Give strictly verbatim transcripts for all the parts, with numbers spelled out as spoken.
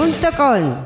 punto com.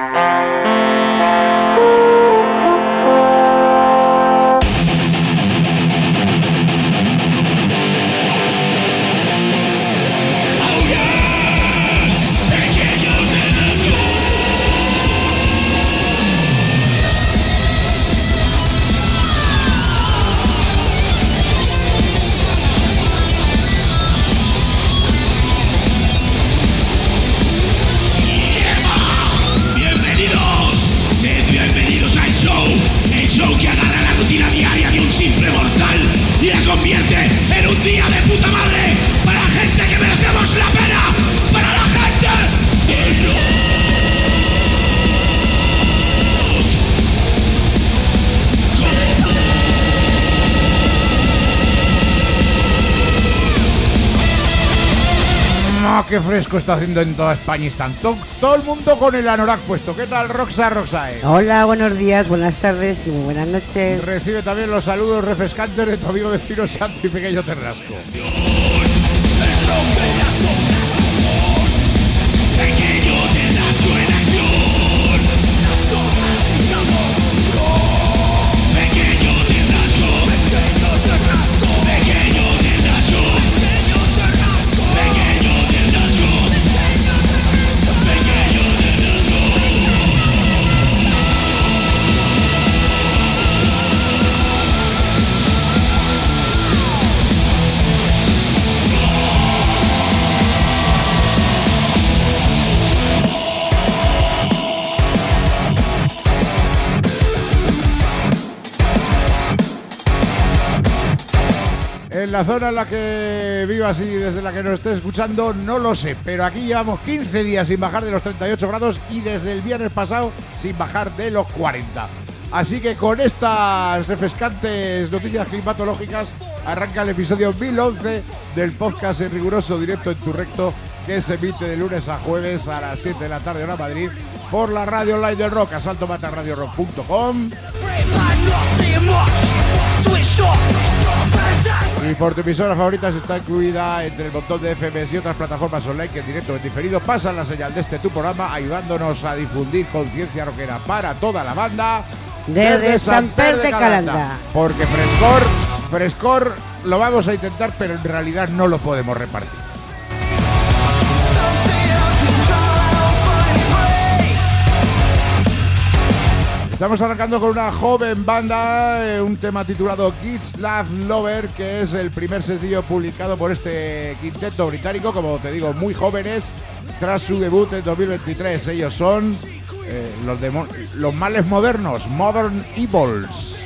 En un día de puta madre para la gente que merecemos la pena, para la gente que no. Oh, qué fresco está haciendo en toda España. Están to- todo el mundo con el anorak puesto. ¿Qué tal, Roxa Roxae? Hola, buenos días, buenas tardes y muy buenas noches. Recibe también los saludos refrescantes de tu amigo vecino Santi Pequeño Terrasco. Pequeño Terrasco en acción. Las horas gritamos pro. Pequeño Terrasco. Pequeño Terrasco. Pequeño Terrasco. Pequeño Terrasco. Pequeño Terrasco. Pequeño En la zona en la que vivas y desde la que nos estés escuchando, no lo sé, pero aquí llevamos quince días sin bajar de los treinta y ocho grados y desde el viernes pasado sin bajar de los cuarenta. Así que con estas refrescantes noticias climatológicas arranca el episodio mil once del podcast en riguroso directo en tu recto, que se emite de lunes a jueves a las siete de la tarde hora Madrid por la radio online del rock, asalto mata radio rock punto com. Y por tu emisora favorita está incluida entre el montón de F Ms y otras plataformas online que en directo o en diferido pasan la señal de este tu programa, ayudándonos a difundir conciencia rockera para toda la banda Desde, desde Samper de Calanda. Calanda. Porque frescor, frescor lo vamos a intentar, pero en realidad no lo podemos repartir. Estamos arrancando con una joven banda, eh, un tema titulado Kids Love Lover, que es el primer sencillo publicado por este quinteto británico, como te digo, muy jóvenes, tras su debut en dos mil veintitrés. Ellos son eh, los, demo- los males modernos, Modern Evils.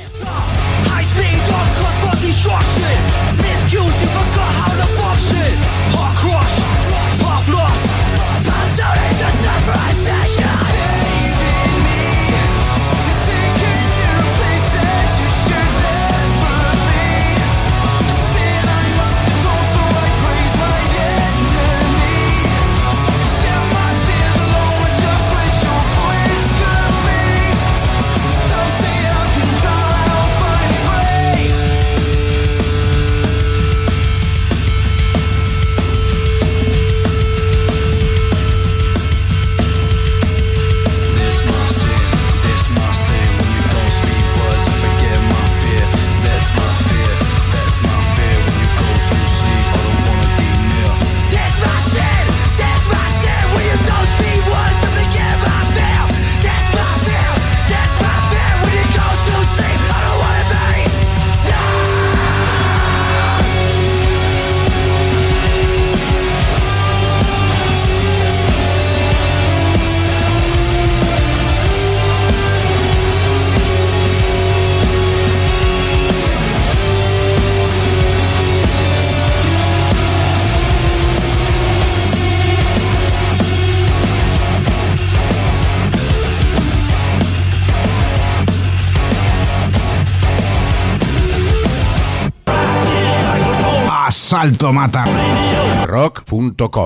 Asalto mata rock punto com.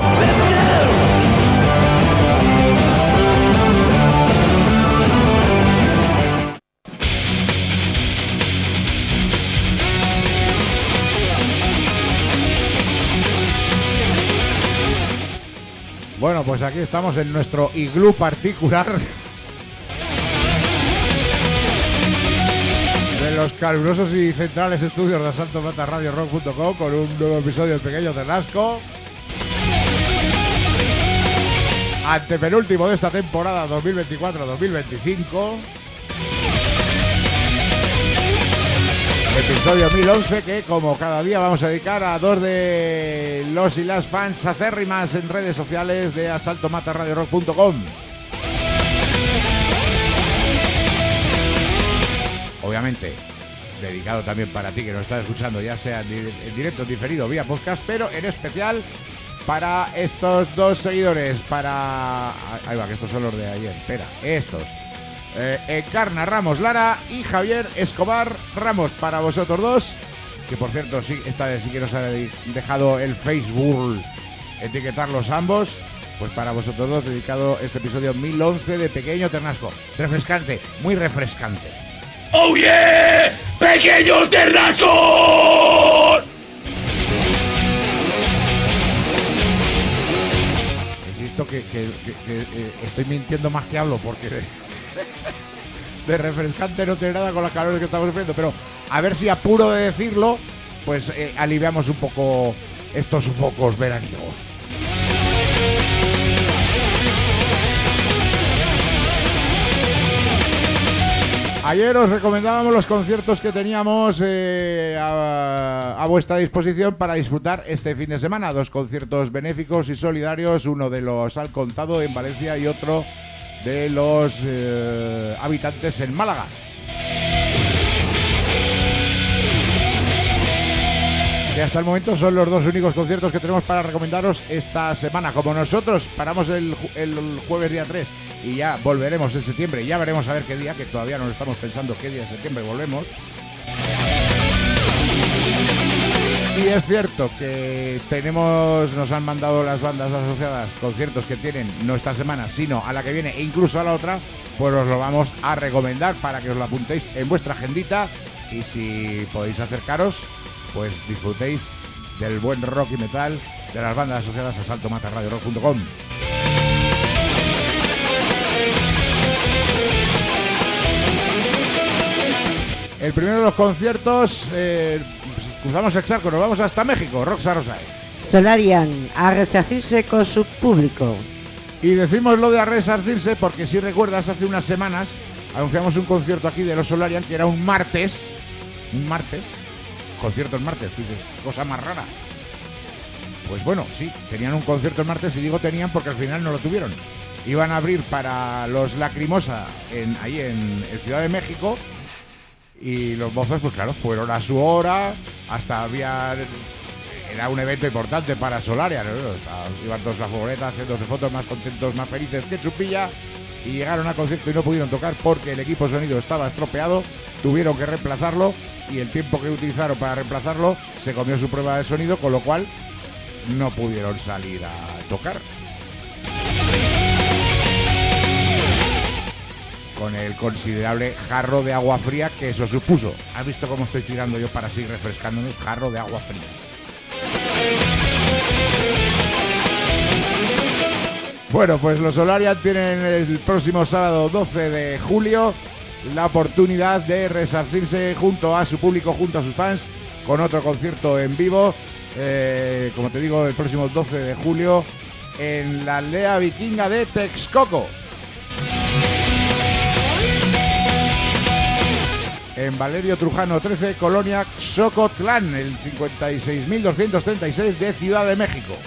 Bueno, pues aquí estamos en nuestro iglú particular de los calurosos y centrales estudios de Asalto Mata Radio Rock punto com con un nuevo episodio del Pequeño Ternasco. Antepenúltimo de esta temporada dos mil veinticuatro dos mil veinticinco. Episodio mil once que, como cada día, vamos a dedicar a dos de los y las fans acérrimas en redes sociales de Asalto Mata Radio Rock punto com. Obviamente, dedicado también para ti que nos estás escuchando, ya sea en directo, en diferido, vía podcast, pero en especial para estos dos seguidores, para... Ahí va, que estos son los de ayer, espera, estos... Eh, Encarna Ramos Lara y Javier Escobar Ramos, para vosotros dos, que por cierto, sí, esta vez sí que nos ha dejado el Facebook etiquetarlos ambos. Pues para vosotros dos dedicado este episodio mil once de Pequeño Ternasco. Refrescante, muy refrescante. ¡Oh yeah! ¡Pequeños Ternascos! Insisto que, que, que, que eh, estoy mintiendo más que hablo, porque de, de refrescante no tiene nada con las calores que estamos sufriendo, pero a ver si apuro de decirlo, pues eh, aliviamos un poco estos sofocos veraniegos. Ayer os recomendábamos los conciertos que teníamos eh, a, a vuestra disposición para disfrutar este fin de semana. Dos conciertos benéficos y solidarios, uno de los Al Contado en Valencia y otro de los eh, Habitantes en Málaga. Que hasta el momento son los dos únicos conciertos que tenemos para recomendaros esta semana. Como nosotros paramos el, el jueves día tres y ya volveremos en septiembre, y ya veremos a ver qué día, que todavía no lo estamos pensando qué día de septiembre volvemos. Y es cierto que tenemos, nos han mandado las bandas asociadas conciertos que tienen no esta semana, sino a la que viene e incluso a la otra, pues os lo vamos a recomendar para que os lo apuntéis en vuestra agendita, y si podéis acercaros, pues disfrutéis del buen rock y metal de las bandas asociadas a Asalto Mata Radio Rock punto com. El primero de los conciertos, eh, cruzamos el charco, nos vamos hasta México. Roxa Rosae. Solarian, a resarcirse con su público. Y decimos lo de a resarcirse porque, si recuerdas, hace unas semanas anunciamos un concierto aquí de los Solarian que era un martes, un martes, concierto el martes, dices, cosa más rara. Pues bueno, sí, tenían un concierto el martes, y digo tenían porque al final no lo tuvieron. Iban a abrir para los Lacrimosa en, ahí en, en Ciudad de México, y los mozos, pues claro, fueron a su hora, hasta había... Era un evento importante para Solarian, ¿no? O sea, iban todos a la furgoneta haciéndose fotos, más contentos, más felices que chupilla, y llegaron al concierto y no pudieron tocar porque el equipo de sonido estaba estropeado, tuvieron que reemplazarlo, y el tiempo que utilizaron para reemplazarlo se comió su prueba de sonido, con lo cual no pudieron salir a tocar. Con el considerable jarro de agua fría que eso supuso. ¿Has visto cómo estoy tirando yo para seguir refrescándonos? Jarro de agua fría. Bueno, pues los Solarian tienen el próximo sábado doce de julio la oportunidad de resarcirse junto a su público, junto a sus fans, con otro concierto en vivo, eh, como te digo, el próximo doce de julio en la aldea vikinga de Texcoco, en Valerio Trujano trece, Colonia Xocotlán, el cincuenta y seis mil doscientos treinta y seis de Ciudad de México.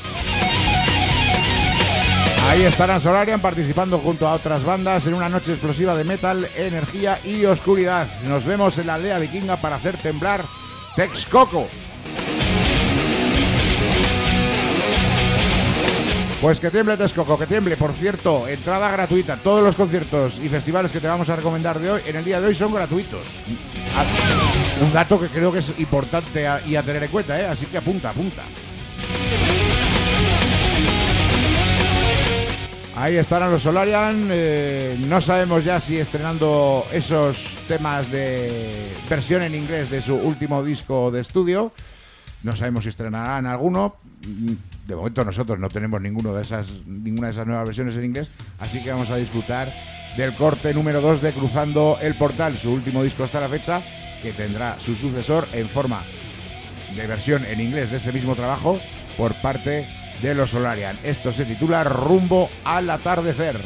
Ahí estarán Solarian participando junto a otras bandas en una noche explosiva de metal, energía y oscuridad. Nos vemos en la aldea vikinga para hacer temblar Texcoco. Pues que tiemble Texcoco, que tiemble. Por cierto, entrada gratuita. Todos los conciertos y festivales que te vamos a recomendar de hoy, en el día de hoy, son gratuitos. Un dato que creo que es importante a, y a tener en cuenta, ¿eh? Así que apunta, apunta. Ahí estarán los Solarian, eh, no sabemos ya si estrenando esos temas de versión en inglés de su último disco de estudio, No sabemos si estrenarán alguno. De momento nosotros no tenemos ninguno de esas, ninguna de esas nuevas versiones en inglés, así que vamos a disfrutar del corte número dos de Cruzando el Portal, su último disco hasta la fecha, que tendrá su sucesor en forma de versión en inglés de ese mismo trabajo por parte de los Solarian. Esto se titula Rumbo al Atardecer.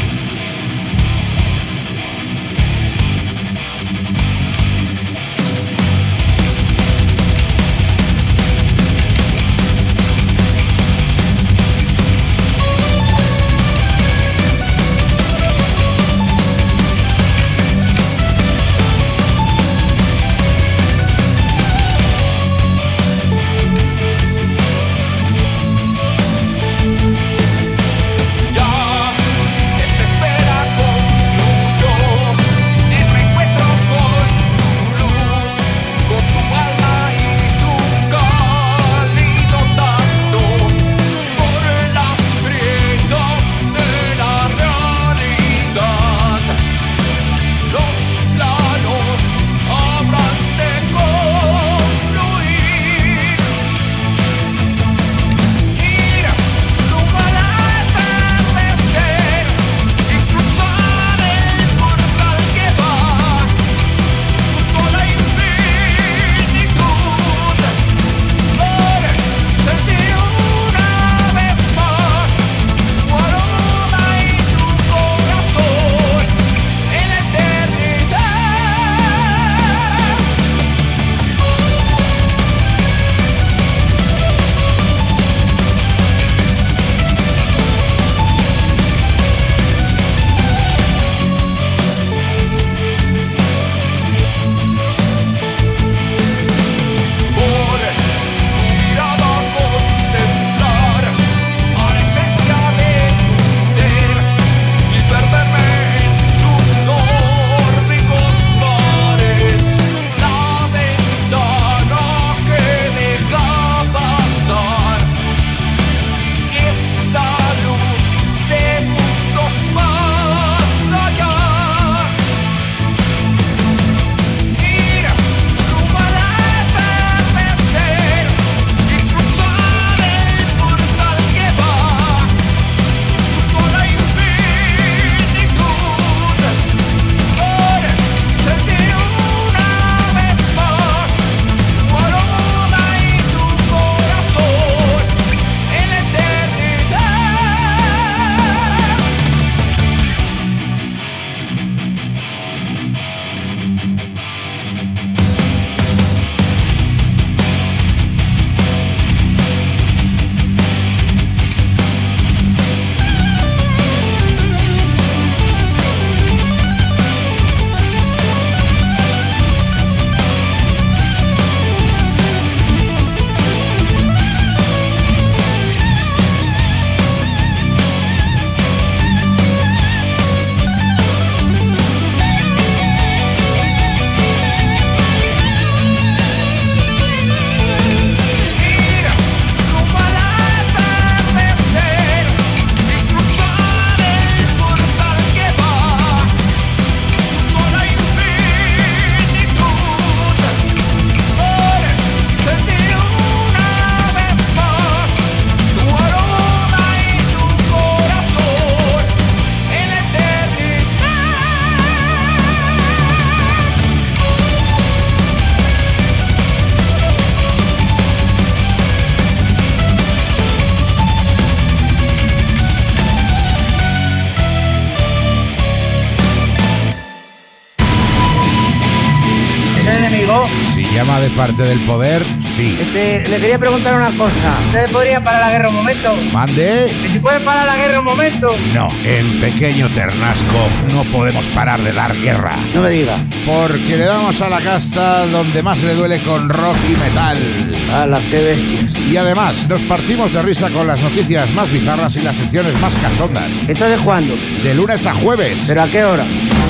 Si llama de parte del poder, sí. Este, le quería preguntar una cosa. ¿Ustedes podrían parar la guerra un momento? ¿Mande? ¿Y si pueden parar la guerra un momento? No, en Pequeño Ternasco no podemos parar de dar guerra. No me diga. Porque le damos a la casta donde más le duele con rock y metal. ¡Hala, qué bestias! Y además, nos partimos de risa con las noticias más bizarras y las secciones más cachondas. ¿Entonces cuándo? De lunes a jueves. ¿Pero a qué hora?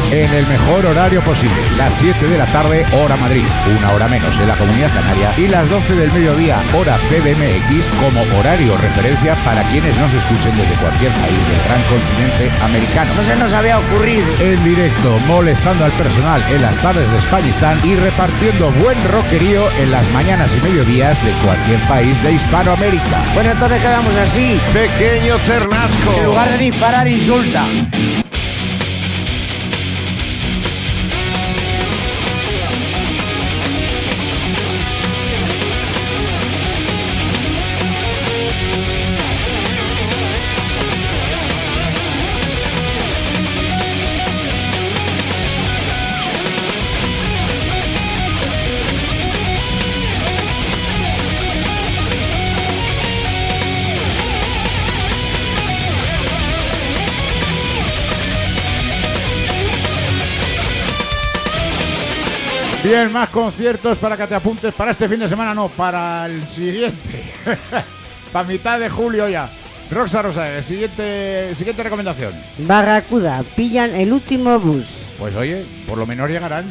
en el mejor horario posible, las siete de la tarde, hora Madrid, una hora menos en la Comunidad Canaria, y las doce del mediodía, hora C D M X, como horario referencia para quienes nos escuchen desde cualquier país del gran continente americano. No se nos había ocurrido. En directo, molestando al personal en las tardes de Españistán y repartiendo buen rockerío en las mañanas y mediodías de cualquier país de Hispanoamérica. Bueno, entonces quedamos así. Pequeño Ternasco. En lugar de disparar, insulta. Bien, más conciertos para que te apuntes para este fin de semana, no, para el siguiente. Para mitad de julio ya. Roxa Rosa, siguiente, siguiente recomendación. Barracuda, pillan el último bus. Pues oye, por lo menos llegarán.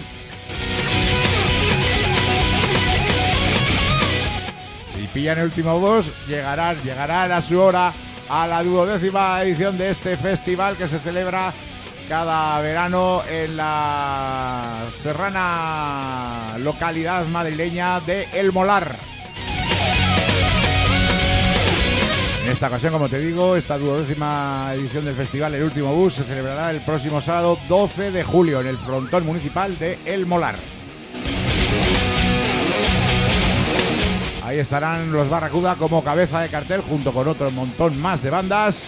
Si pillan el último bus, llegarán, llegarán a su hora a la duodécima edición de este festival que se celebra cada verano en la serrana localidad madrileña de El Molar. En esta ocasión, como te digo, esta duodécima edición del festival El Último Bus se celebrará el próximo sábado doce de julio en el frontón municipal de El Molar. Ahí estarán los Barracuda como cabeza de cartel junto con otro montón más de bandas.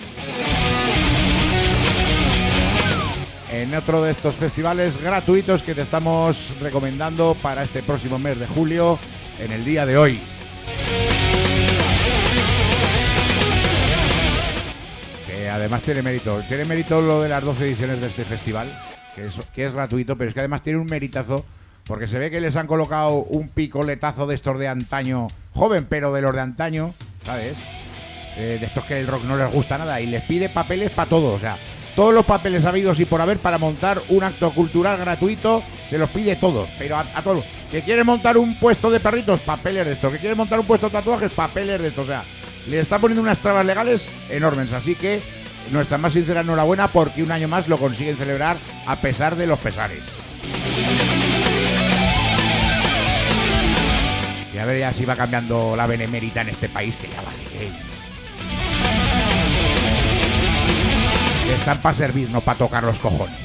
En otro de estos festivales gratuitos que te estamos recomendando para este próximo mes de julio, en el día de hoy. Que además tiene mérito. Tiene mérito lo de las doce ediciones de este festival, que es, que es gratuito, pero es que además tiene un meritazo, porque se ve que les han colocado un picoletazo de estos de antaño, joven, pero de los de antaño, ¿sabes? Eh, de estos que el rock no les gusta nada, y les pide papeles para todo, o sea, todos los papeles habidos y por haber para montar un acto cultural gratuito, se los pide todos, pero a, a todos. Que quieren montar un puesto de perritos, papeles de estos. Que quieren montar un puesto de tatuajes, papeles de estos. O sea, le está poniendo unas trabas legales enormes. Así que nuestra más sincera enhorabuena porque un año más lo consiguen celebrar a pesar de los pesares. Y a ver ya si va cambiando la benemérita en este país, que ya vale, ¿eh? Están para servir, no para tocar los cojones.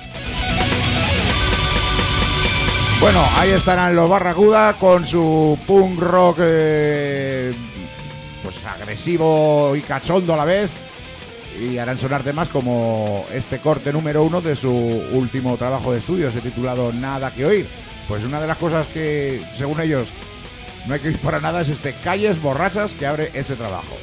Bueno, ahí estarán los Barracuda con su punk rock eh, pues agresivo y cachondo a la vez, y harán sonar temas como este corte número uno de su último trabajo de estudio, se titulado Nada que oír. Pues una de las cosas que, según ellos, no hay que oír para nada es este Calles Borrachas que abre ese trabajo.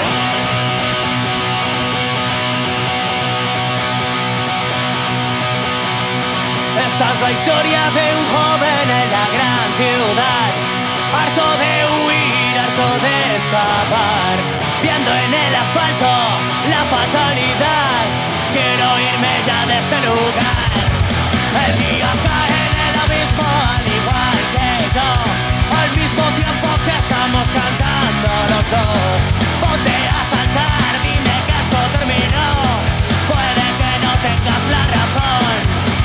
Esta es la historia de un joven en la gran ciudad, harto de huir, harto de escapar, viendo en el asfalto la fatalidad. Quiero irme ya de este lugar. El día cae en el abismo al igual que yo, al mismo tiempo que estamos cantando los dos. Ponte a saltar, dime que esto terminó, puede que no tengas la razón.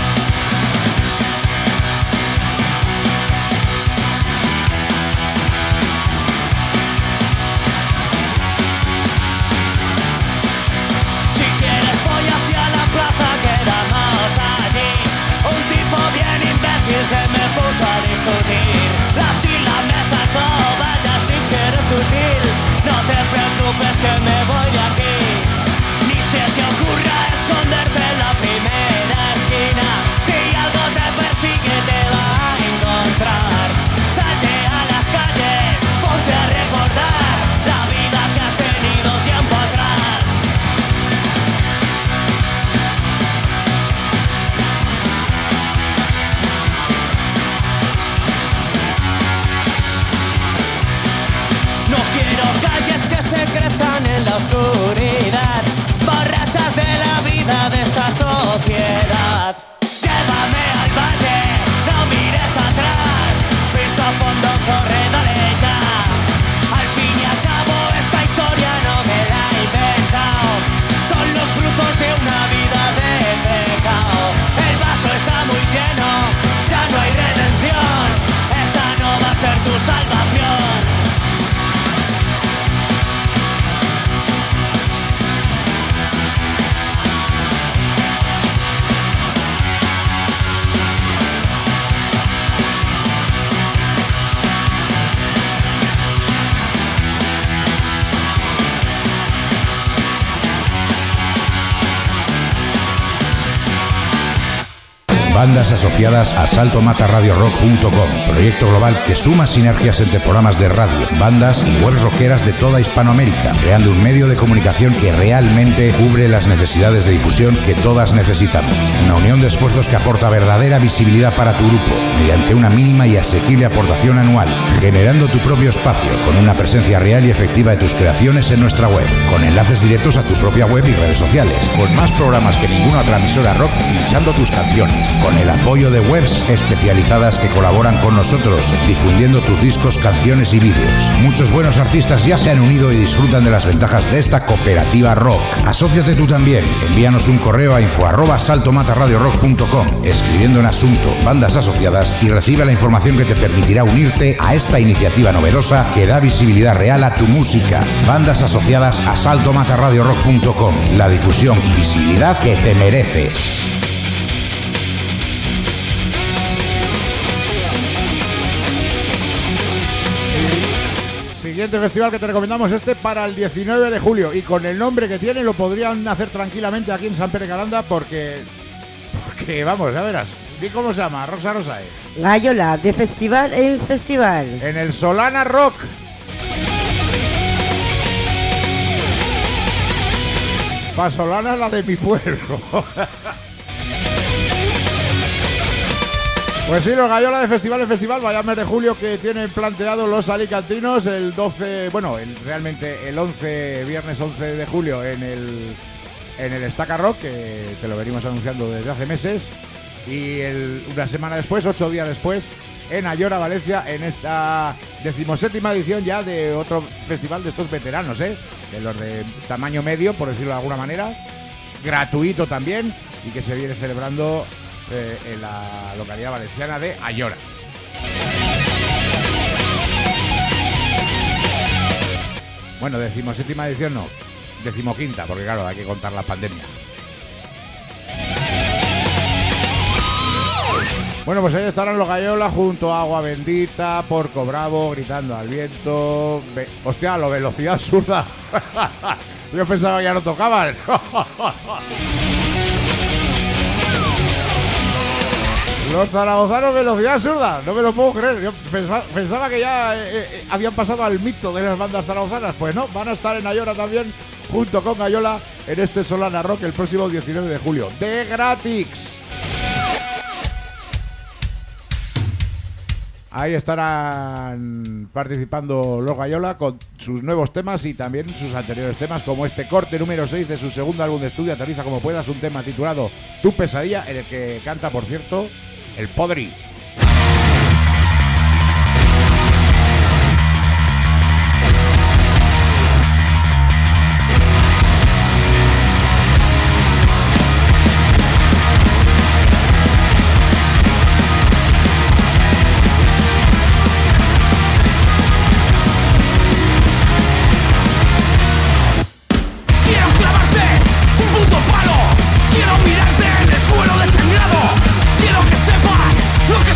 Se me puso a discutir, la chila me sacó, vaya si quieres sutil. No te preocupes que me voy de aquí, ni se te ocurra esconderte en la primera esquina. Si algo te persigue te va a encontrar. Salte a las calles, ponte a recordar la vida que has tenido tiempo atrás. Se crezcan en la oscuridad, borrachas de la vida de esta sociedad. Bandas asociadas a salto mata radio rock punto com, proyecto global que suma sinergias entre programas de radio, bandas y webs rockeras de toda Hispanoamérica, creando un medio de comunicación que realmente cubre las necesidades de difusión que todas necesitamos. Una unión de esfuerzos que aporta verdadera visibilidad para tu grupo, mediante una mínima y asequible aportación anual, generando tu propio espacio con una presencia real y efectiva de tus creaciones en nuestra web, con enlaces directos a tu propia web y redes sociales, con más programas que ninguna otra emisora rock pinchando tus canciones, con el apoyo de webs especializadas que colaboran con nosotros, difundiendo tus discos, canciones y vídeos. Muchos buenos artistas ya se han unido y disfrutan de las ventajas de esta cooperativa rock. Asóciate tú también. Envíanos un correo a info arroba salto mata radio rock punto com, escribiendo en asunto bandas asociadas, y recibe la información que te permitirá unirte a esta iniciativa novedosa que da visibilidad real a tu música. Bandas asociadas a salto mata radio rock punto com, la difusión y visibilidad que te mereces. Siguiente festival que te recomendamos, este para el diecinueve de julio, y con el nombre que tiene lo podrían hacer tranquilamente aquí en Sant Pere Calanda, porque porque vamos, ya verás. ¿Y cómo se llama? Rosa Rosae. Gayola, de festival en festival. En el Solana Rock. Pa' Solana la de mi pueblo. Pues sí, los Gayola de festival en festival, vaya mes de julio que tienen planteado los alicantinos el doce, bueno, el, realmente el once, viernes once de julio en el en el Estaca Rock, que te lo venimos anunciando desde hace meses, y el, una semana después, ocho días después, en Ayora, Valencia, en esta decimoséptima edición ya de otro festival de estos veteranos, ¿eh? De los de tamaño medio, por decirlo de alguna manera, gratuito también, y que se viene celebrando Eh, en la localidad valenciana de Ayora. Bueno, decimoséptima edición no, decimoquinta, porque claro, hay que contar la pandemia. Bueno, pues ahí estarán los Gayola junto a Agua Bendita, Porco Bravo, Gritando al Viento. Ve- Hostia, lo Velocidad Zurda. Yo pensaba que ya no tocaban. Los zaragozanos Velocidad Zurda, no me lo puedo creer. Yo pensaba, pensaba que ya eh, eh, habían pasado al mito de las bandas zaragozanas. Pues no, van a estar en Ayora también, junto con Gayola, en este Solana Rock el próximo diecinueve de julio. ¡De gratis! Ahí estarán participando los Gayola con sus nuevos temas y también sus anteriores temas, como este corte número seis de su segundo álbum de estudio, Aterriza como puedas, un tema titulado Tu pesadilla, en el que canta, por cierto, el Podri. Quiero clavarte un puto palo. Quiero mirarte en el suelo desangrado. Quiero que sepas lo que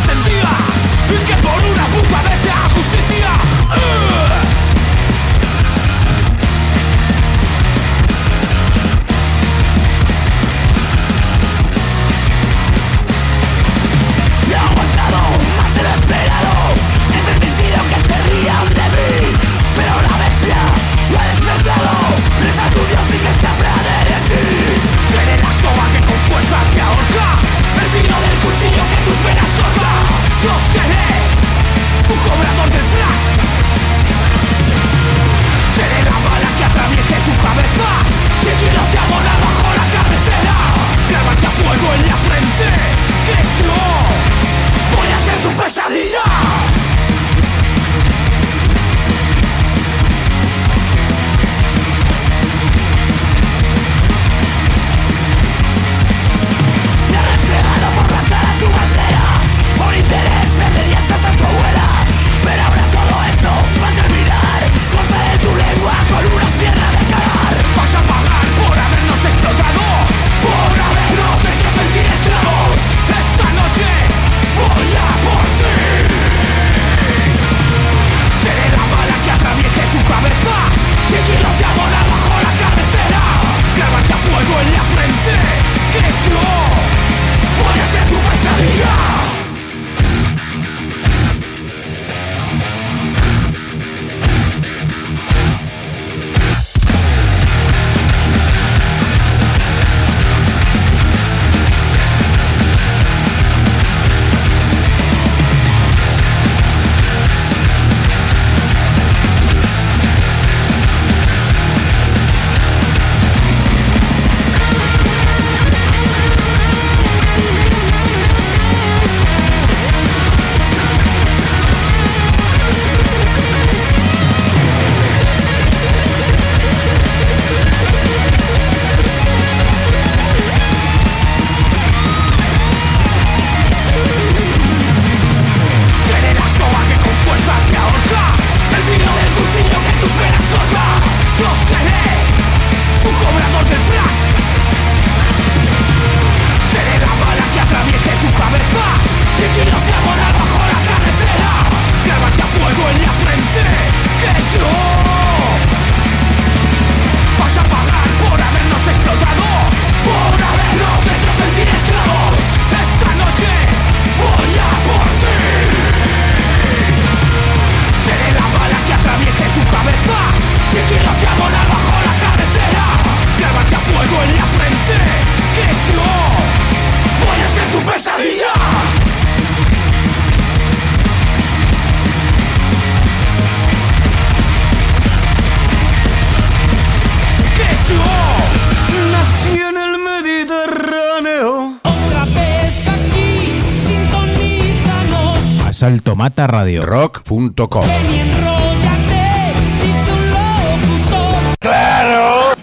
Yo nací en el Mediterráneo. Otra vez aquí, sintonízanos. Asalto Mata Radio. Rock punto com. Ven y enróllate, dice un locutor. ¡Claro!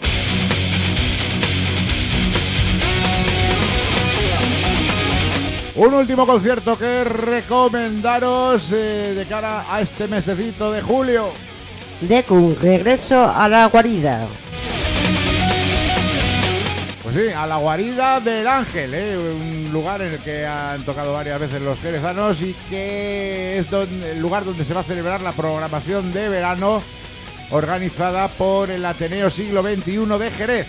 Un último concierto que recomendaros eh, de cara a este mesecito de julio. Decum, regreso a la guarida. Pues sí, a la guarida del Ángel, ¿eh? Un lugar en el que han tocado varias veces los jerezanos y que es donde, el lugar donde se va a celebrar la programación de verano organizada por el Ateneo Siglo veintiuno de Jerez.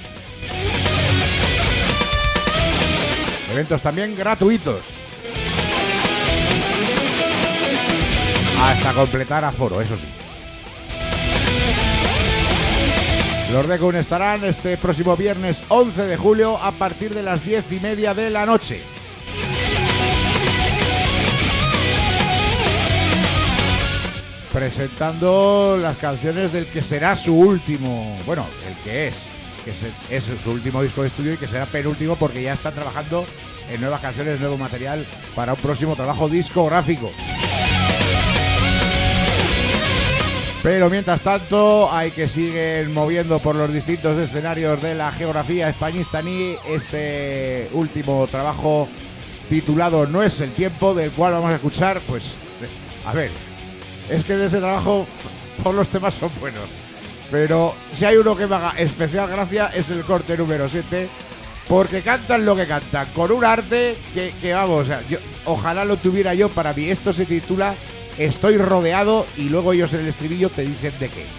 Eventos también gratuitos. Hasta completar aforo, eso sí. Los Decum estarán este próximo viernes once de julio a partir de las diez y media de la noche. Presentando las canciones del que será su último, bueno, el que es, que es, es su último disco de estudio y que será penúltimo porque ya están trabajando en nuevas canciones, nuevo material para un próximo trabajo discográfico. Pero mientras tanto hay que seguir moviendo por los distintos escenarios de la geografía españistaní ese último trabajo titulado No es el tiempo, del cual vamos a escuchar, pues, a ver, es que de ese trabajo todos los temas son buenos, pero si hay uno que me haga especial gracia es el corte número siete, porque cantan lo que cantan, con un arte que, que vamos, o sea, yo, ojalá lo tuviera yo para mí. Esto se titula Estoy rodeado y luego ellos en el estribillo te dicen de qué.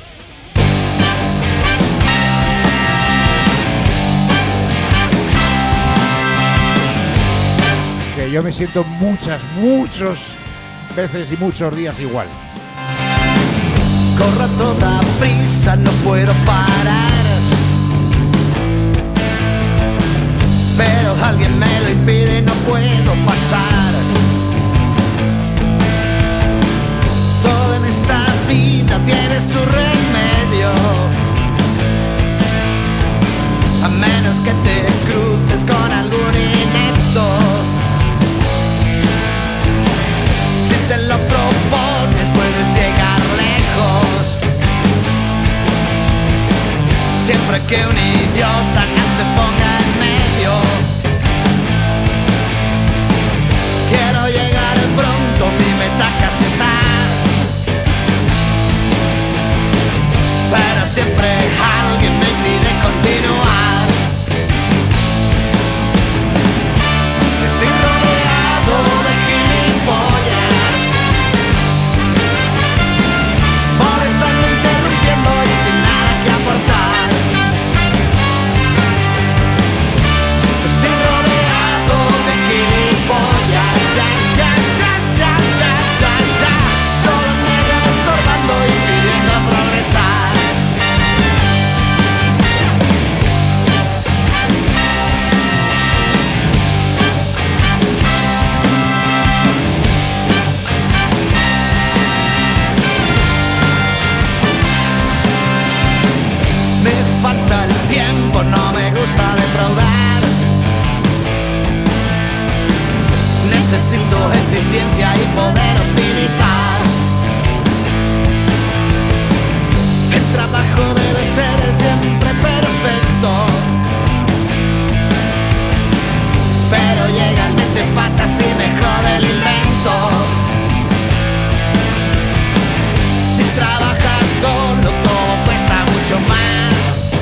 Que yo me siento muchas, muchas veces y muchos días igual. Corro a toda prisa, no puedo parar, pero alguien me lo impide y no puedo pasar. Todo en esta vida tiene su remedio, a menos que te cruces con algún inepto. Si te lo propones puedes llegar lejos, siempre que un idiota no se ponga en medio. Quiero llegar pronto, mi meta casi está, pero siempre alguien me impide continuar. Estoy rodeado de gilipollas, molestando, interrumpiendo y sin nada que aportar. Estoy rodeado de gilipollas, ya, ya, ya, ya, ya, ya, ya, solo medio estorbando y pidiendo progresar. Me falta el tiempo, no me gusta defraudar. Necesito eficiencia y poder optimizar. El trabajo debe ser siempre perfecto, pero llega el mete patas y me jode el invento. Si trabajas solo todo cuesta mucho más,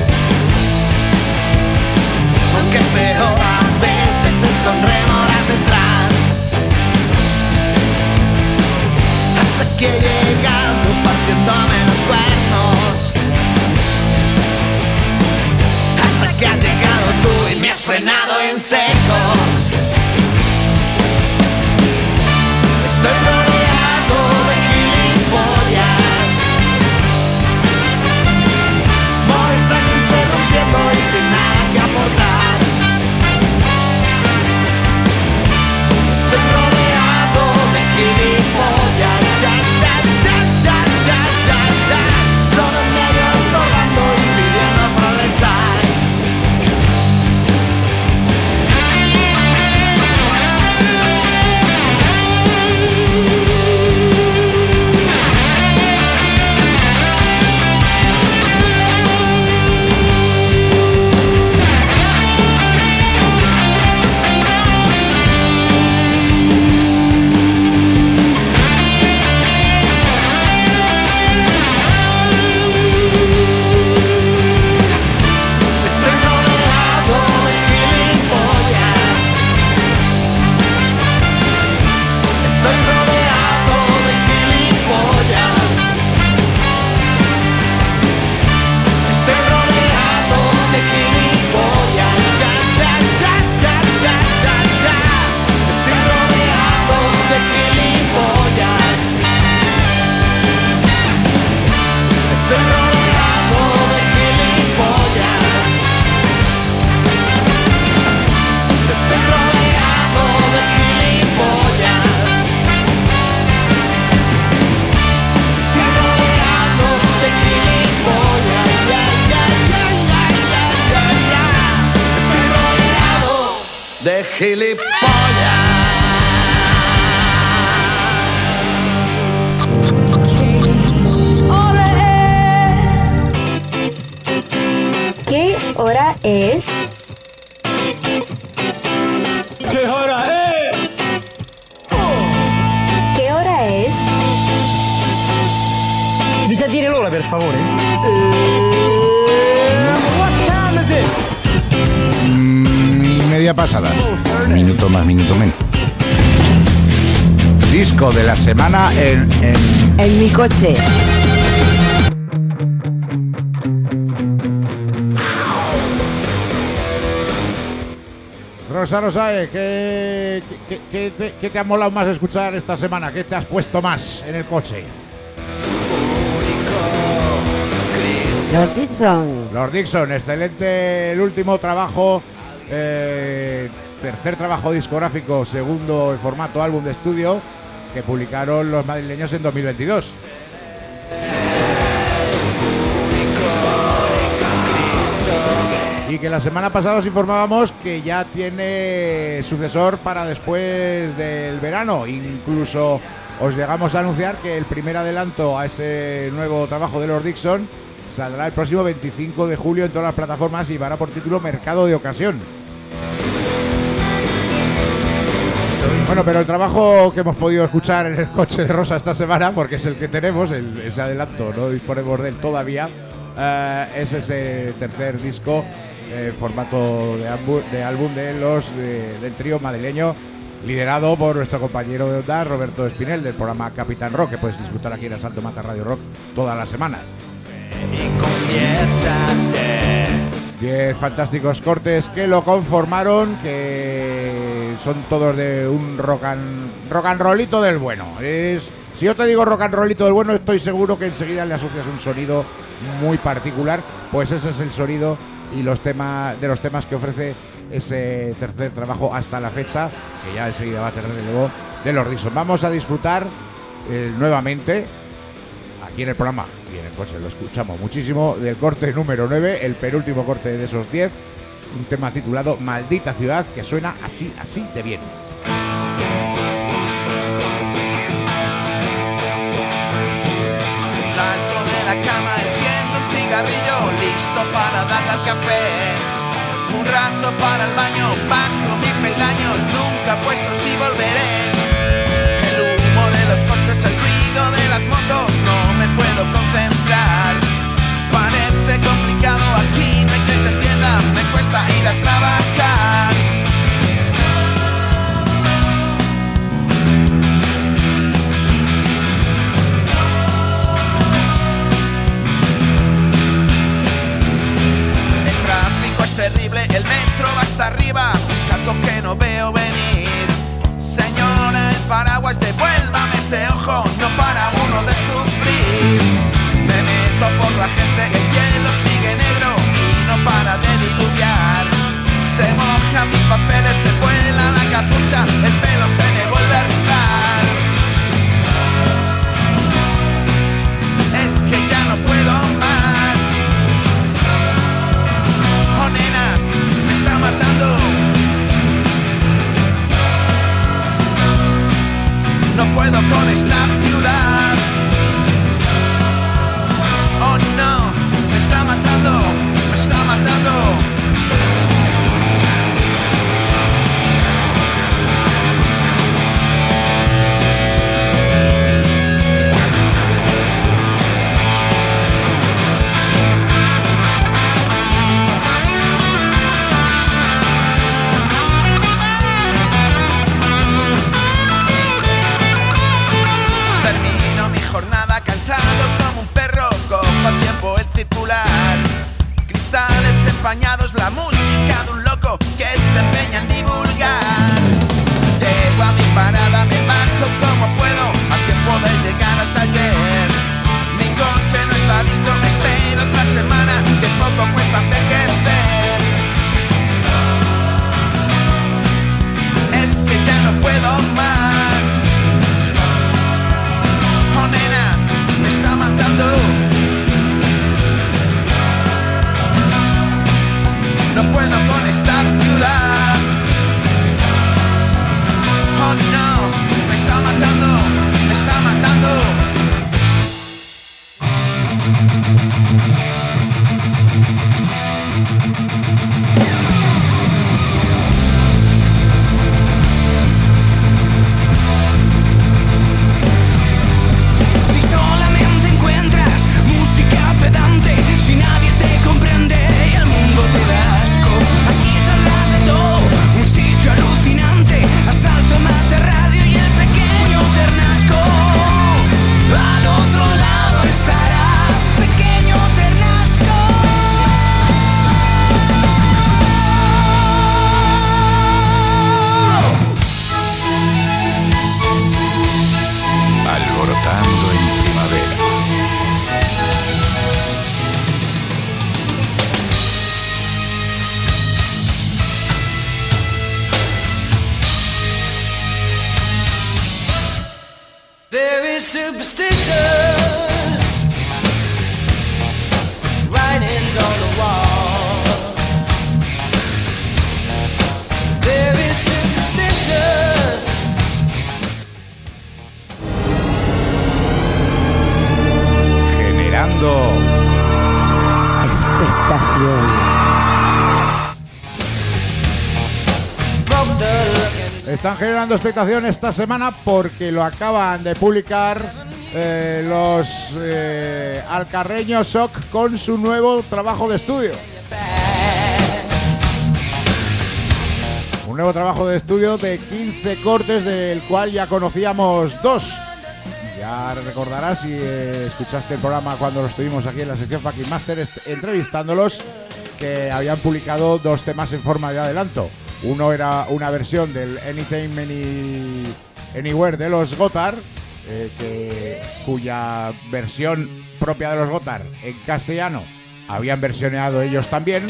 aunque peor a veces es con rémoras detrás. Hasta que he llegado partiéndome los cuernos, hasta que has llegado tú y me has frenado en seco. Estoy rodeado de gilipollas, molestando, interrumpiendo y sin nada que aportar. Estoy rodeado de gilipollas, ya, ya, ya, ya, ya, ya, ya, solo medio estorbando y pidiendo progresar. ¿Qué hora es? ¿Qué hora es? ¿Qué hora es? Mi sa dire l'ora, per favore? What time is it? Mm, y media pasada. Minuto más, minuto menos. Disco de la semana en... en... En mi coche. Rosa Rosae, ¿qué, qué, qué, te, ¿qué te ha molado más escuchar esta semana? ¿Qué te has puesto más en el coche? Los Dixon. Los Dixon, excelente el último trabajo, eh, tercer trabajo discográfico, segundo en formato álbum de estudio, que publicaron los madrileños en dos mil veintidós. Y que la semana pasada os informábamos que ya tiene sucesor para después del verano. Incluso os llegamos a anunciar que el primer adelanto a ese nuevo trabajo de los Dixon saldrá el próximo veinticinco de julio en todas las plataformas y llevará por título Mercado de Ocasión. Bueno, pero el trabajo que hemos podido escuchar en el coche de Rosa esta semana, porque es el que tenemos, el, ese adelanto, no disponemos de él todavía, uh, es ese tercer disco en eh, formato de, álbum, de álbum de los de, del trío madrileño, liderado por nuestro compañero de onda, Roberto Espinel, del programa Capitán Rock, que puedes disfrutar aquí en Asalto Mata Radio Rock todas las semanas. Y confiésate. Diez fantásticos cortes que lo conformaron, que son todos de un rock and, rock and rollito del bueno. Es, si yo te digo rock and rollito del bueno, estoy seguro que enseguida le asocias un sonido muy particular. Pues ese es el sonido y los temas de los temas que ofrece ese tercer trabajo hasta la fecha, que ya enseguida va a tener relevo de los Dixon. Vamos a disfrutar eh, nuevamente aquí en el programa y en el coche, lo escuchamos muchísimo, del corte número nueve, el penúltimo corte de esos diez, un tema titulado Maldita Ciudad, que suena así, así de bien. Salto de la cama, enciendo un cigarrillo, listo para darle al café. Un rato para el baño, bajo mis peldaños, nunca puesto si volveré. El humo de los coches, el ruido de las motos, no me puedo concentrar. Parece complicado aquí, no hay que se entienda, me cuesta ir a trabajar. El tráfico es terrible, el metro va hasta arriba, un charco que no veo venir. Señora, el paraguas, devuélvame ese ojo, no para uno de sufrir. Me meto por la gente, el cielo sigue negro y no para de diluviar. Se mojan mis papeles, se vuela la capucha, el pelo se me vuelve a rizar. Es que ya no puedo más. Oh nena, me está matando. No puedo con esta ciudad. Oh no, me está matando, me está matando. Termino mi jornada cansado como un perro, cojo a tiempo el circular. Cristales empañados, la música de un loco que él se empeña en divulgar. Llego a mi parada, me bajo como puedo, a tiempo de llegar al taller. Mi coche no está listo, espero otra semana, que poco cuesta envejecer. Es que ya no puedo más. Oh nena, me está matando. No puedo con esta ciudad. superstitious. Writings on the wall. Very superstitious. Generando expectación. Están generando expectación esta semana porque lo acaban de publicar eh, los eh, alcarreños Shock con su nuevo trabajo de estudio. Un nuevo trabajo de estudio de quince cortes, del cual ya conocíamos dos. Ya recordarás, si eh, escuchaste el programa cuando los tuvimos aquí en la sección Fucking Master entrevistándolos, que habían publicado dos temas en forma de adelanto. Uno era una versión del Anytime Any, Anywhere de los Gotthard, eh, que, cuya versión propia de los Gotthard en castellano habían versioneado ellos también.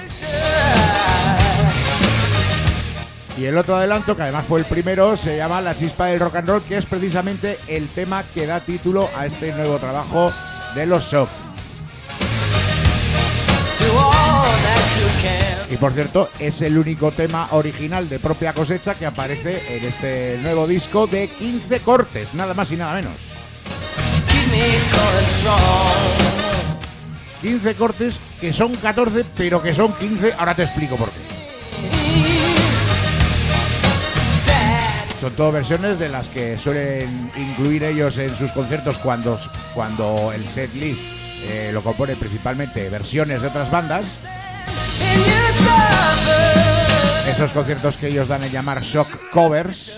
Y el otro adelanto, que además fue el primero, se llama La Chispa del Rock and Roll, que es precisamente el tema que da título a este nuevo trabajo de los Shock. Y por cierto, es el único tema original de propia cosecha que aparece en este nuevo disco de quince cortes, nada más y nada menos. quince cortes que son catorce, pero que son quince, ahora te explico por qué. Son todo versiones de las que suelen incluir ellos en sus conciertos cuando, cuando el set list eh, lo compone principalmente versiones de otras bandas. Esos conciertos que ellos dan en llamar Shock Covers.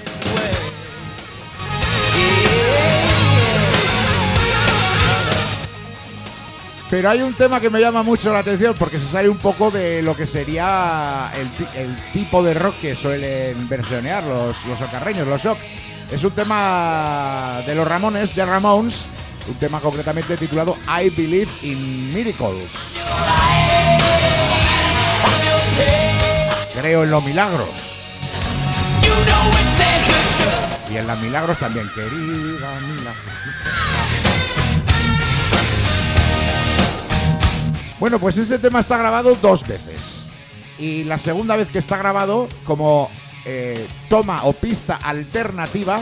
Pero hay un tema que me llama mucho la atención porque se sale un poco de lo que sería el, el tipo de rock que suelen versionear los, los socarreños, los Shock. Es un tema de los Ramones, de Ramones, un tema concretamente titulado I Believe in Miracles. Creo en los milagros. Y en los milagros también, querida milagros. Bueno, pues este tema está grabado dos veces. Y la segunda vez que está grabado, como eh, toma o pista alternativa,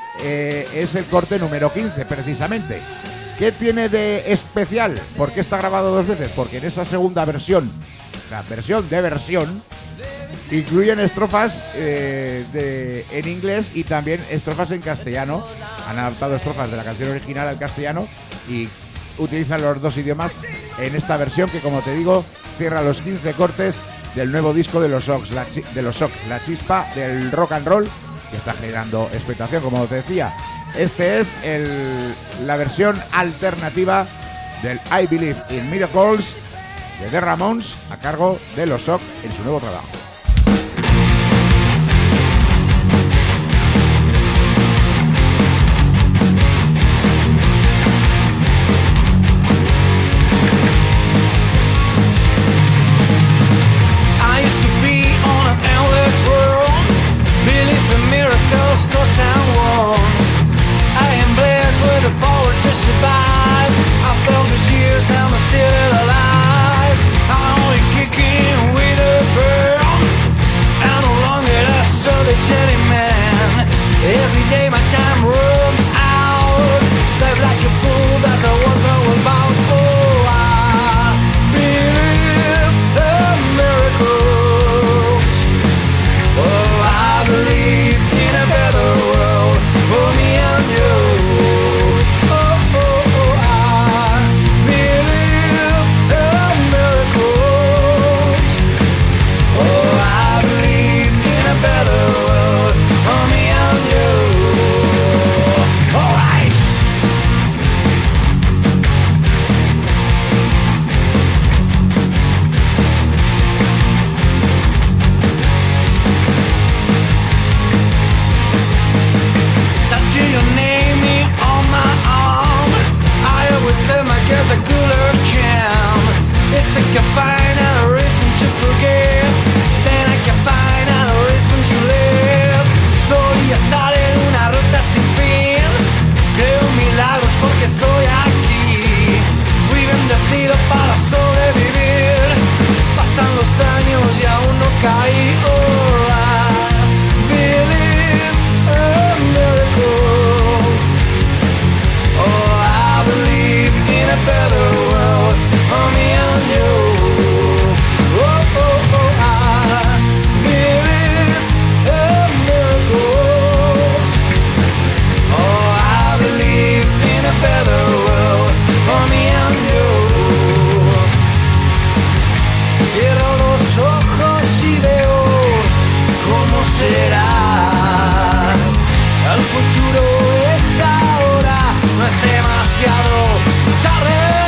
eh, es el corte número quince, precisamente. ¿Qué tiene de especial? ¿Por qué está grabado dos veces? Porque en esa segunda versión, la versión de versión, incluyen estrofas eh, de, en inglés y también estrofas en castellano. Han adaptado estrofas de la canción original al castellano y utilizan los dos idiomas en esta versión que, como te digo, cierra los quince cortes del nuevo disco de los Shock, la, de los Shock, La Chispa del Rock and Roll, que está generando expectación, como te decía. Este es el, la versión alternativa del I Believe in Miracles de The Ramones, a cargo de los Shock en su nuevo trabajo. Started una ruta sin fin. Creo será. El futuro es ahora, no es demasiado tarde.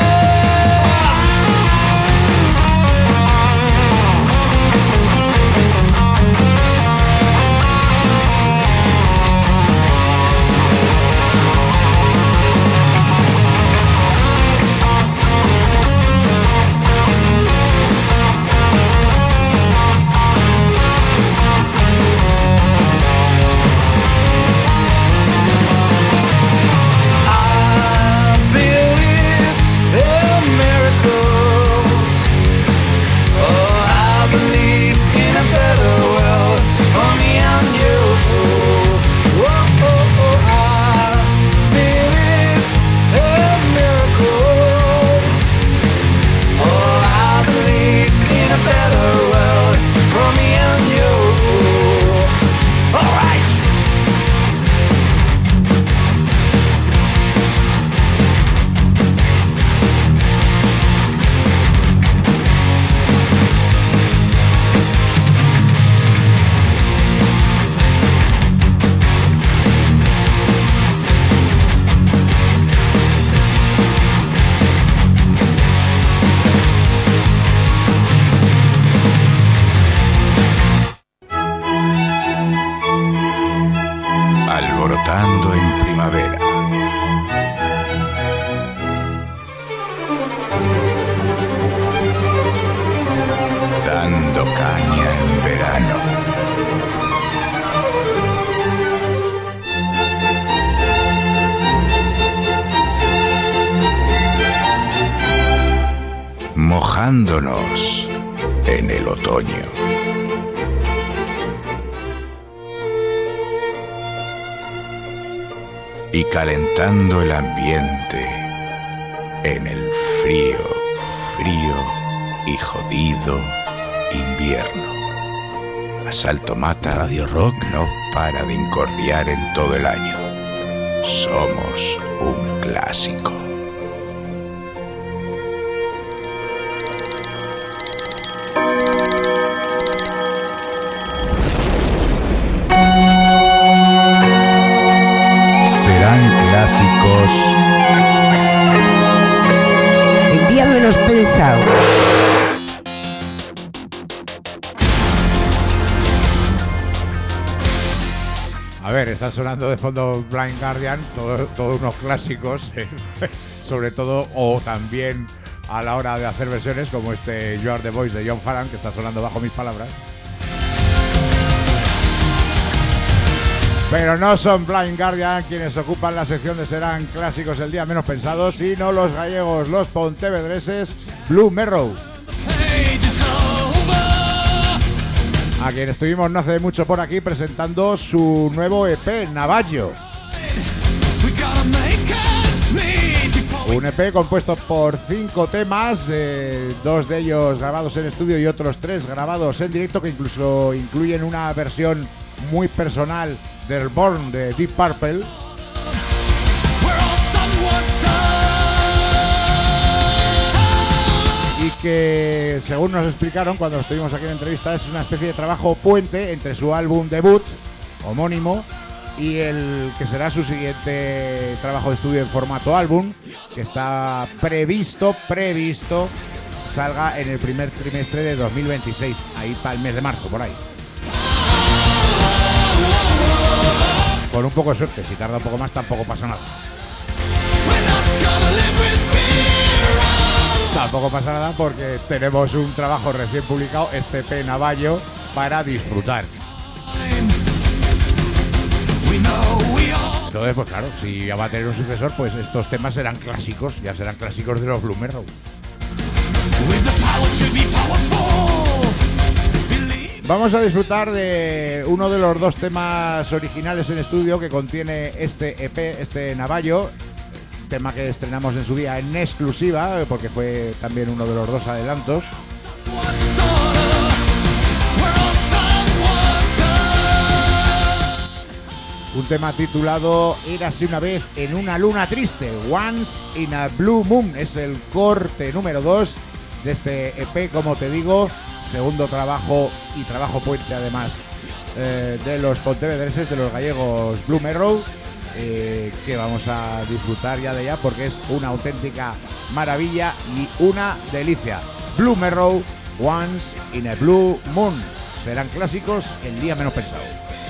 Alborotando en primavera. Dando caña en verano. Mojándonos en el otoño. Y calentando el ambiente en el frío, frío y jodido invierno. Asalto Mata Radio Rock no para de incordiar en todo el año. Somos un clásico. Clásicos. El día menos pensado. A ver, está sonando de fondo Blind Guardian, todos todo unos clásicos, eh, sobre todo, o también a la hora de hacer versiones como este You Are The Voice de John Farran, que está sonando bajo mis palabras. Pero no son Blind Guardian quienes ocupan la sección de Serán Clásicos el día menos pensado, sino los gallegos, los pontevedreses Blue Merrow, a quien estuvimos no hace mucho por aquí presentando su nuevo E P, Navajo. Un E P compuesto por cinco temas, eh, dos de ellos grabados en estudio y otros tres grabados en directo, que incluso incluyen una versión muy personal del Born de Deep Purple. Y que, según nos explicaron cuando estuvimos aquí en entrevista, es una especie de trabajo puente entre su álbum debut, homónimo, y el que será su siguiente trabajo de estudio en formato álbum, que está previsto, previsto, salga en el primer trimestre de dos mil veintiséis, ahí para el mes de marzo, por ahí. Con un poco de suerte, si tarda un poco más tampoco pasa nada. Tampoco pasa nada porque tenemos un trabajo recién publicado, este E P Navajo, para disfrutar. Entonces, pues claro, si ya va a tener un sucesor, pues estos temas serán clásicos, ya serán clásicos de los Blue Merrow. Vamos a disfrutar de uno de los dos temas originales en estudio que contiene este E P, este Navajo, tema que estrenamos en su día en exclusiva, porque fue también uno de los dos adelantos. Un tema titulado Érase una vez en una luna triste, Once in a Blue Moon, es el corte número dos de este E P, como te digo, segundo trabajo y trabajo puente además eh, de los pontevedreses, de los gallegos Blue Marrow, eh, que vamos a disfrutar ya de ella porque es una auténtica maravilla y una delicia. Blue Marrow, Once in a Blue Moon. Serán clásicos el día menos pensado.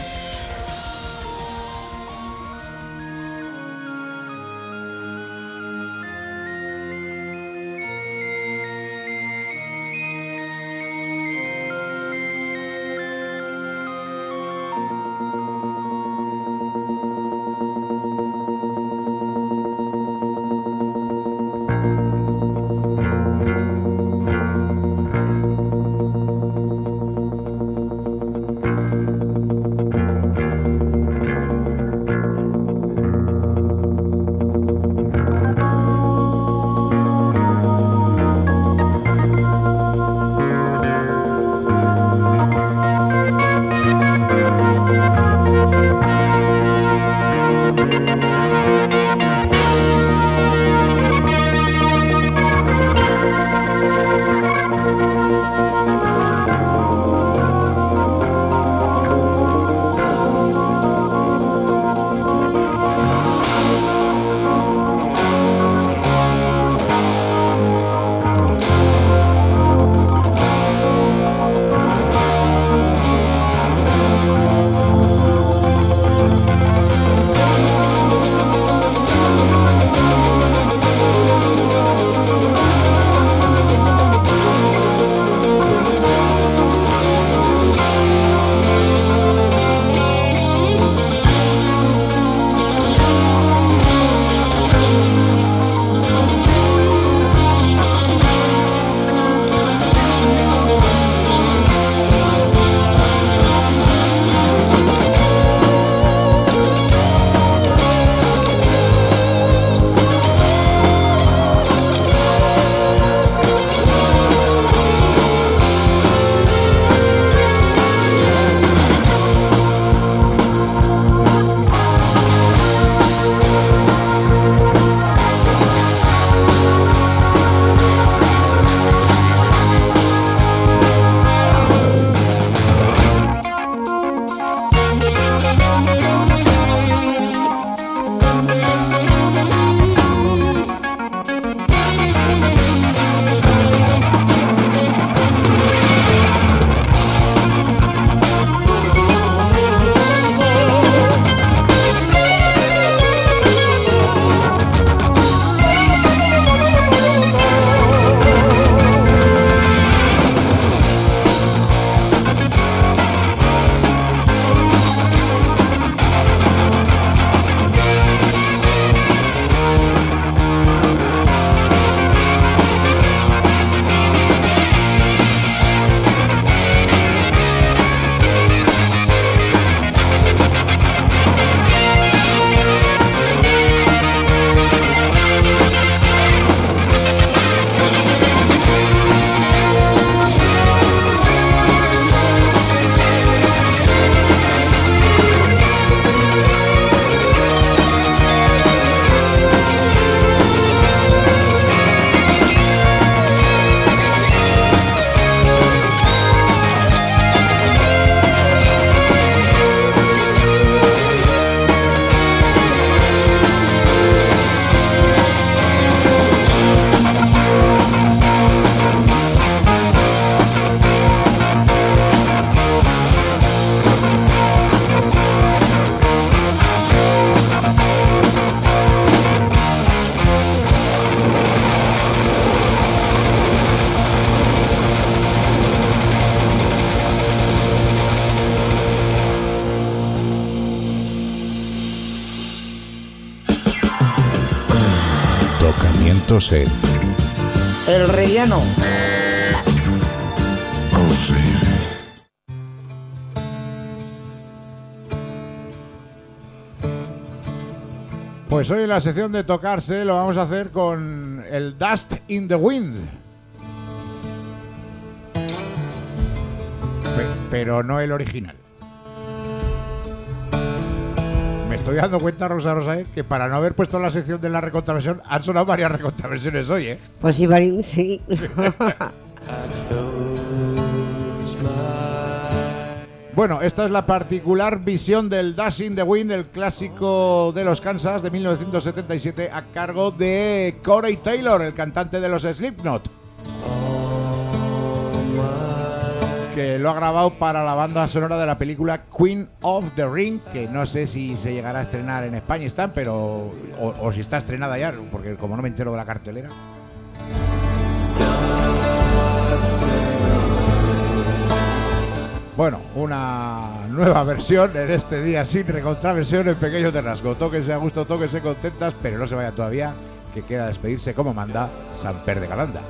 Tocamientos en El relleno. Pues hoy en la sección de tocarse lo vamos a hacer con el Dust in the Wind. Pe- pero no el original. Me estoy dando cuenta, Rosa Rosa, ¿eh? que para no haber puesto la sección de la recontraversión han sonado varias recontraversiones hoy, ¿eh? Pues sí, Marín, sí. Bueno, esta es la particular visión del Dust in the Wind, el clásico de los Kansas de mil novecientos setenta y siete, a cargo de Corey Taylor, el cantante de los Slipknot, que lo ha grabado para la banda sonora de la película Queen of the Ring, que no sé si se llegará a estrenar en España, están, pero o, o si está estrenada ya, porque como no me entero de la cartelera. Bueno, una nueva versión en este día sin recontraversión en Pequeño Ternasco. Tóquense a gusto, tóquense contentas, pero no se vayan todavía, que queda despedirse como manda Samper de Calanda.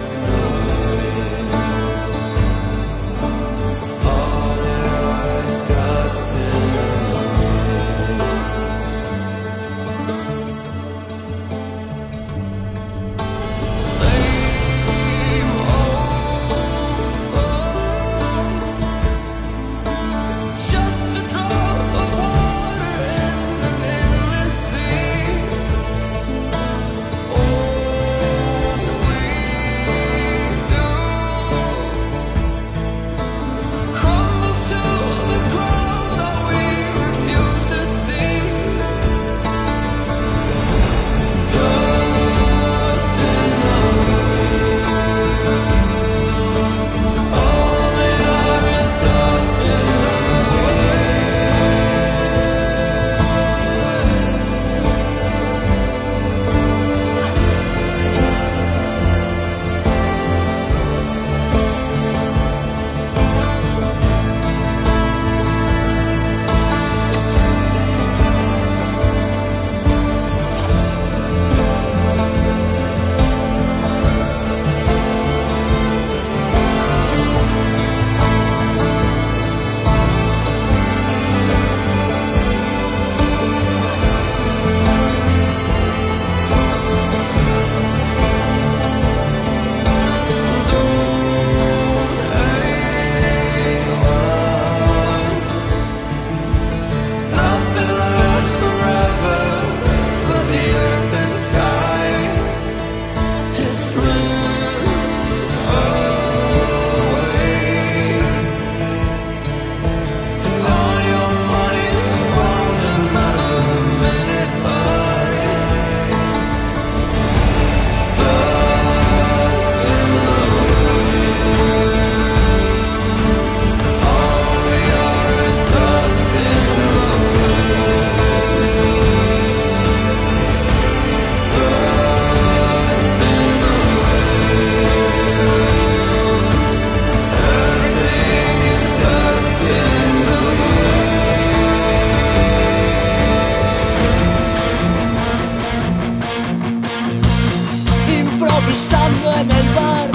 En el bar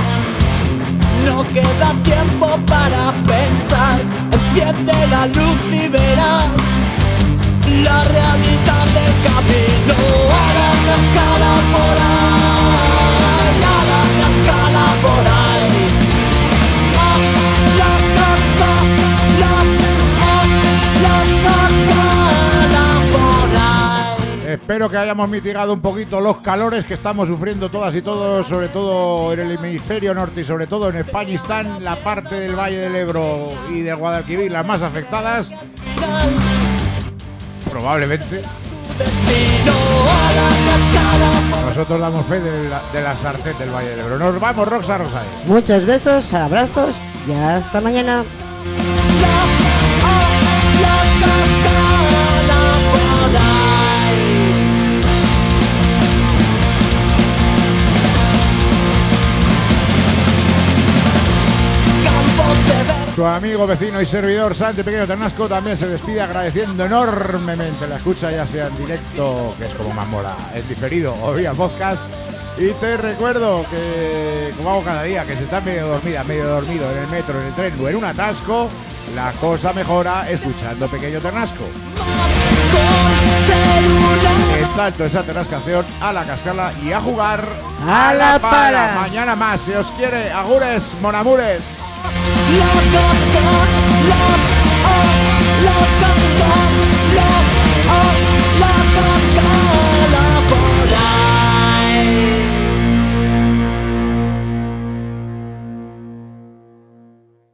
no queda tiempo para pensar. Enciende la luz y verás la realidad del camino. A la cascada por ahí, a la cascada por ahí. A la cascada, la, a la cascada por ahí. Espero que hayamos mitigado un poquito los calores que estamos sufriendo todas y todos, sobre todo en el hemisferio norte y sobre todo en España. Están la parte del Valle del Ebro y del Guadalquivir las más afectadas, probablemente. Nosotros damos fe de la, de la sartén del Valle del Ebro. Nos vamos, Roxa Rosae. Muchos besos, abrazos y hasta mañana. Tu amigo, vecino y servidor Santi Pequeño Ternasco también se despide agradeciendo enormemente la escucha, ya sea en directo, que es como más mola, en diferido o vía podcast. Y te recuerdo que, como hago cada día, que si estás medio dormida, medio dormido en el metro, en el tren o en un atasco, la cosa mejora escuchando Pequeño Ternasco. En tanto esa ternascación, a la cascala y a jugar a la pala. Mañana más, si os quiere, agures, monamures. La, la, la, la.